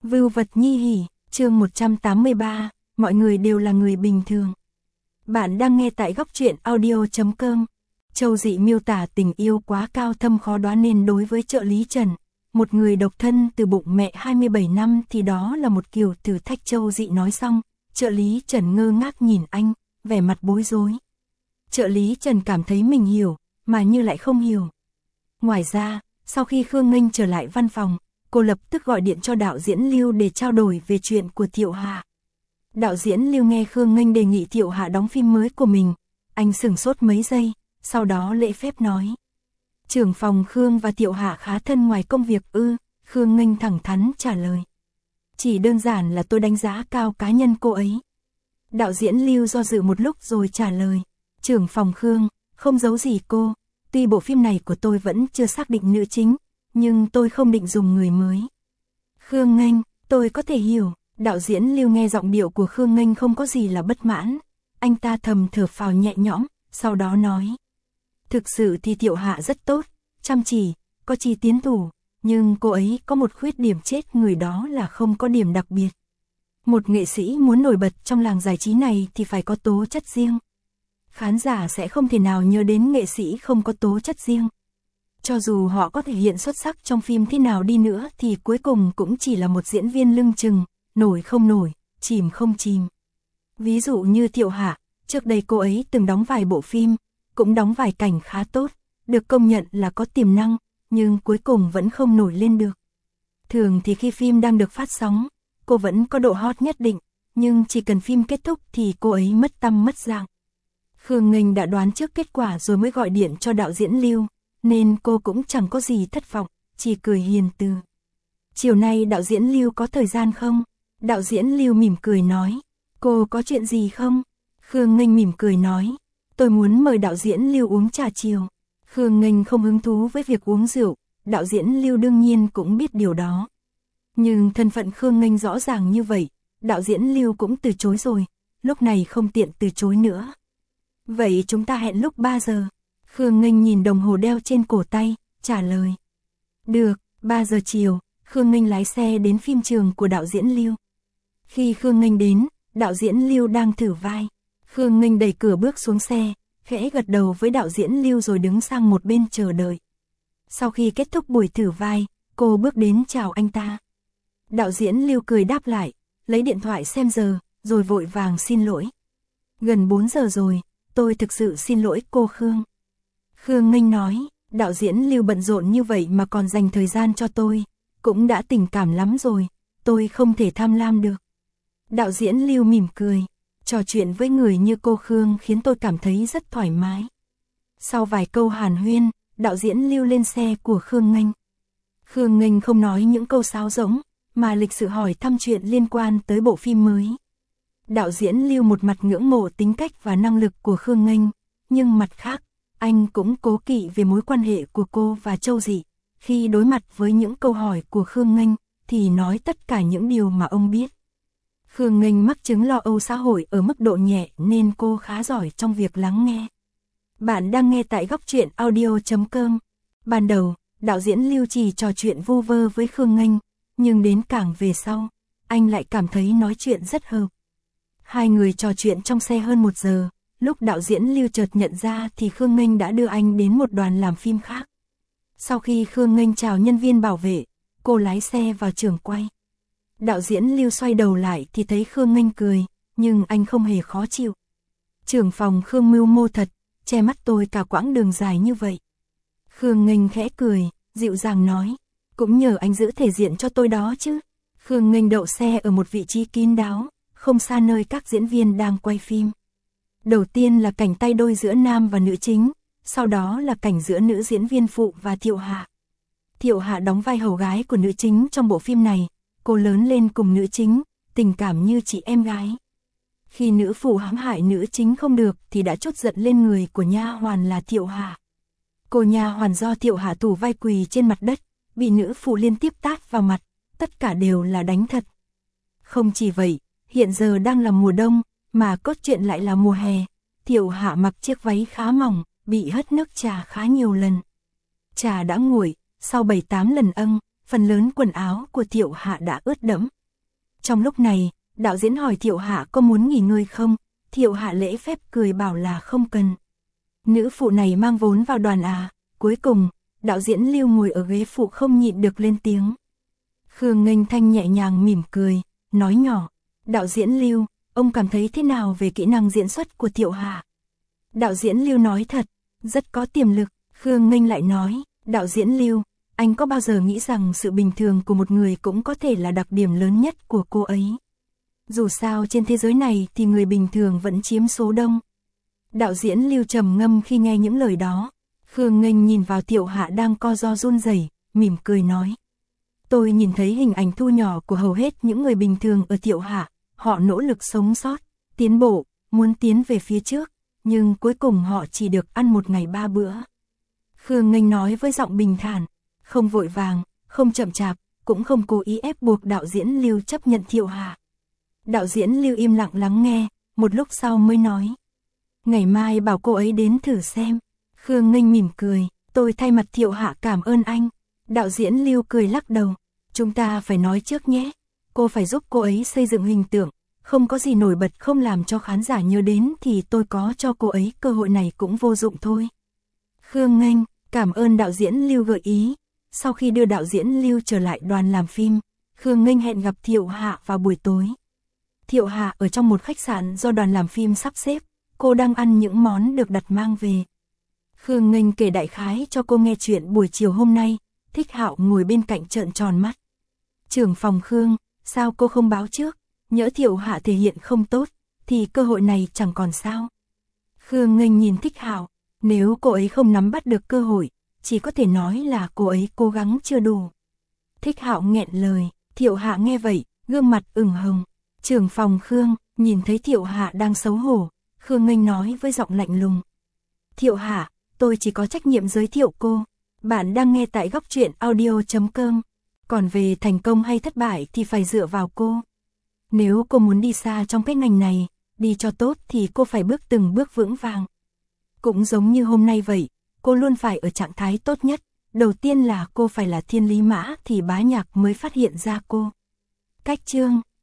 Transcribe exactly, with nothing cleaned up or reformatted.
Vưu vật nhi hỉ, chương một trăm tám mươi ba, mọi người đều là người bình thường. Bạn đang nghe tại góc truyện audio chấm com. Châu Dị miêu tả tình yêu quá cao thâm khó đoán nên đối với trợ lý Trần, một người độc thân từ bụng mẹ hai mươi bảy năm thì đó là một kiểu thử thách. Châu Dị nói xong, trợ lý Trần ngơ ngác nhìn anh, vẻ mặt bối rối. Trợ lý Trần cảm thấy mình hiểu, mà như lại không hiểu. Ngoài ra, sau khi Khương Nghênh trở lại văn phòng, cô lập tức gọi điện cho đạo diễn Lưu để trao đổi về chuyện của Thiệu Hạ. Đạo diễn Lưu nghe Khương Nghênh đề nghị Thiệu Hạ đóng phim mới của mình, anh sửng sốt mấy giây, sau đó lễ phép nói. Trưởng phòng Khương và Thiệu Hạ khá thân ngoài công việc ư? Khương Nghênh thẳng thắn trả lời. Chỉ đơn giản là tôi đánh giá cao cá nhân cô ấy. Đạo diễn Lưu do dự một lúc rồi trả lời. Trưởng phòng Khương, không giấu gì cô, tuy bộ phim này của tôi vẫn chưa xác định nữ chính, nhưng tôi không định dùng người mới. Khương Nghênh, tôi có thể hiểu. Đạo diễn Lưu nghe giọng điệu của Khương Nghênh không có gì là bất mãn. Anh ta thầm thở phào nhẹ nhõm, sau đó nói. Thực sự thì Thiệu Hạ rất tốt, chăm chỉ, có chi tiến thủ, nhưng cô ấy có một khuyết điểm chết người, đó là không có điểm đặc biệt. Một nghệ sĩ muốn nổi bật trong làng giải trí này thì phải có tố chất riêng. Khán giả sẽ không thể nào nhớ đến nghệ sĩ không có tố chất riêng. Cho dù họ có thể hiện xuất sắc trong phim thế nào đi nữa thì cuối cùng cũng chỉ là một diễn viên lưng chừng, nổi không nổi, chìm không chìm. Ví dụ như Thiệu Hạ, trước đây cô ấy từng đóng vài bộ phim, cũng đóng vài cảnh khá tốt, được công nhận là có tiềm năng, nhưng cuối cùng vẫn không nổi lên được. Thường thì khi phim đang được phát sóng, cô vẫn có độ hot nhất định, nhưng chỉ cần phim kết thúc thì cô ấy mất tăm mất dạng. Khương Nghênh đã đoán trước kết quả rồi mới gọi điện cho đạo diễn Lưu, nên cô cũng chẳng có gì thất vọng, chỉ cười hiền từ. Chiều nay đạo diễn Lưu có thời gian không? Đạo diễn Lưu mỉm cười nói. Cô có chuyện gì không? Khương Nghênh mỉm cười nói. Tôi muốn mời đạo diễn Lưu uống trà chiều. Khương Nghênh không hứng thú với việc uống rượu, đạo diễn Lưu đương nhiên cũng biết điều đó. Nhưng thân phận Khương Nghênh rõ ràng như vậy, đạo diễn Lưu cũng từ chối rồi, lúc này không tiện từ chối nữa. Vậy chúng ta hẹn lúc ba giờ. Khương Nghênh nhìn đồng hồ đeo trên cổ tay, trả lời. Được, ba giờ chiều, Khương Nghênh lái xe đến phim trường của đạo diễn Lưu. Khi Khương Nghênh đến, đạo diễn Lưu đang thử vai. Khương Nghênh đẩy cửa bước xuống xe, khẽ gật đầu với đạo diễn Lưu rồi đứng sang một bên chờ đợi. Sau khi kết thúc buổi thử vai, cô bước đến chào anh ta. Đạo diễn Lưu cười đáp lại, lấy điện thoại xem giờ, rồi vội vàng xin lỗi. Gần bốn giờ rồi, tôi thực sự xin lỗi cô Khương. Khương Nghênh nói, đạo diễn Lưu bận rộn như vậy mà còn dành thời gian cho tôi, cũng đã tình cảm lắm rồi, tôi không thể tham lam được. Đạo diễn Lưu mỉm cười, trò chuyện với người như cô Khương khiến tôi cảm thấy rất thoải mái. Sau vài câu hàn huyên, đạo diễn Lưu lên xe của Khương Nghênh. Khương Nghênh không nói những câu sáo rỗng, mà lịch sự hỏi thăm chuyện liên quan tới bộ phim mới. Đạo diễn Lưu một mặt ngưỡng mộ tính cách và năng lực của Khương Nghênh, nhưng mặt khác, anh cũng cố kỵ về mối quan hệ của cô và Châu Dị. Khi đối mặt với những câu hỏi của Khương Nghênh, thì nói tất cả những điều mà ông biết. Khương Nghênh mắc chứng lo âu xã hội ở mức độ nhẹ nên cô khá giỏi trong việc lắng nghe. Bạn đang nghe tại góc truyện audio chấm com. Ban đầu, đạo diễn Lưu chỉ trò chuyện vu vơ với Khương Nghênh, nhưng đến càng về sau, anh lại cảm thấy nói chuyện rất hợp. Hai người trò chuyện trong xe hơn một giờ, lúc đạo diễn Lưu chợt nhận ra thì Khương Nghênh đã đưa anh đến một đoàn làm phim khác. Sau khi Khương Nghênh chào nhân viên bảo vệ, cô lái xe vào trường quay. Đạo diễn Lưu xoay đầu lại thì thấy Khương Nghênh cười, nhưng anh không hề khó chịu. Trưởng phòng Khương mưu mô thật, che mắt tôi cả quãng đường dài như vậy. Khương Nghênh khẽ cười, dịu dàng nói, cũng nhờ anh giữ thể diện cho tôi đó chứ. Khương Nghênh đậu xe ở một vị trí kín đáo, không xa nơi các diễn viên đang quay phim. Đầu tiên là cảnh tay đôi giữa nam và nữ chính, sau đó là cảnh giữa nữ diễn viên phụ và Thiệu Hạ. Thiệu Hạ đóng vai hầu gái của nữ chính trong bộ phim này, cô lớn lên cùng nữ chính, tình cảm như chị em gái. Khi nữ phụ hãm hại nữ chính không được thì đã trút giận lên người của nha hoàn là Thiệu Hạ. Cô nha hoàn do Thiệu Hạ thủ vai quỳ trên mặt đất, bị nữ phụ liên tiếp tát vào mặt, tất cả đều là đánh thật. Không chỉ vậy, hiện giờ đang là mùa đông, mà cốt truyện lại là mùa hè. Thiệu Hạ mặc chiếc váy khá mỏng, bị hất nước trà khá nhiều lần. Trà đã nguội, sau bảy tám lần âng, phần lớn quần áo của Thiệu Hạ đã ướt đẫm. Trong lúc này, đạo diễn hỏi Thiệu Hạ có muốn nghỉ ngơi không, Thiệu Hạ lễ phép cười bảo là không cần. Nữ phụ này mang vốn vào đoàn à, cuối cùng, đạo diễn Lưu ngồi ở ghế phụ không nhịn được lên tiếng. Khương Nghênh Thanh nhẹ nhàng mỉm cười, nói nhỏ, đạo diễn Lưu, ông cảm thấy thế nào về kỹ năng diễn xuất của Thiệu Hạ? Đạo diễn Lưu nói thật, rất có tiềm lực. Khương Nghênh lại nói, đạo diễn Lưu, anh có bao giờ nghĩ rằng sự bình thường của một người cũng có thể là đặc điểm lớn nhất của cô ấy? Dù sao trên thế giới này thì người bình thường vẫn chiếm số đông. Đạo diễn Lưu trầm ngâm khi nghe những lời đó. Khương Nghênh nhìn vào Thiệu Hạ đang co ro run rẩy, mỉm cười nói. Tôi nhìn thấy hình ảnh thu nhỏ của hầu hết những người bình thường ở Thiệu Hạ, họ nỗ lực sống sót, tiến bộ, muốn tiến về phía trước, nhưng cuối cùng họ chỉ được ăn một ngày ba bữa. Khương Nghênh nói với giọng bình thản, không vội vàng, không chậm chạp, cũng không cố ý ép buộc đạo diễn Lưu chấp nhận Thiệu Hạ. Đạo diễn Lưu im lặng lắng nghe, một lúc sau mới nói. Ngày mai bảo cô ấy đến thử xem. Khương Nghênh mỉm cười, tôi thay mặt Thiệu Hạ cảm ơn anh. Đạo diễn Lưu cười lắc đầu, chúng ta phải nói trước nhé. Cô phải giúp cô ấy xây dựng hình tượng, không có gì nổi bật không làm cho khán giả nhớ đến thì tôi có cho cô ấy cơ hội này cũng vô dụng thôi. Khương Nghênh, cảm ơn đạo diễn Lưu gợi ý. Sau khi đưa đạo diễn Lưu trở lại đoàn làm phim, Khương Nghênh hẹn gặp Thiệu Hạ vào buổi tối. Thiệu Hạ ở trong một khách sạn do đoàn làm phim sắp xếp, cô đang ăn những món được đặt mang về. Khương Nghênh kể đại khái cho cô nghe chuyện buổi chiều hôm nay, Thích Hạo ngồi bên cạnh trợn tròn mắt. Trưởng phòng Khương, sao cô không báo trước, nhỡ Thiệu Hạ thể hiện không tốt, thì cơ hội này chẳng còn sao. Khương Nghênh nhìn Thích Hạo, nếu cô ấy không nắm bắt được cơ hội, chỉ có thể nói là cô ấy cố gắng chưa đủ. Thích Hạo nghẹn lời, Thiệu Hạ nghe vậy, gương mặt ửng hồng. Trưởng phòng Khương, nhìn thấy Thiệu Hạ đang xấu hổ, Khương Nghênh nói với giọng lạnh lùng. Thiệu Hạ, tôi chỉ có trách nhiệm giới thiệu cô. Bạn đang nghe tại góc truyện audio chấm com. Còn về thành công hay thất bại thì phải dựa vào cô. Nếu cô muốn đi xa trong cái ngành này, đi cho tốt thì cô phải bước từng bước vững vàng. Cũng giống như hôm nay vậy, cô luôn phải ở trạng thái tốt nhất. Đầu tiên là cô phải là thiên lý mã thì bá nhạc mới phát hiện ra cô. Cách chương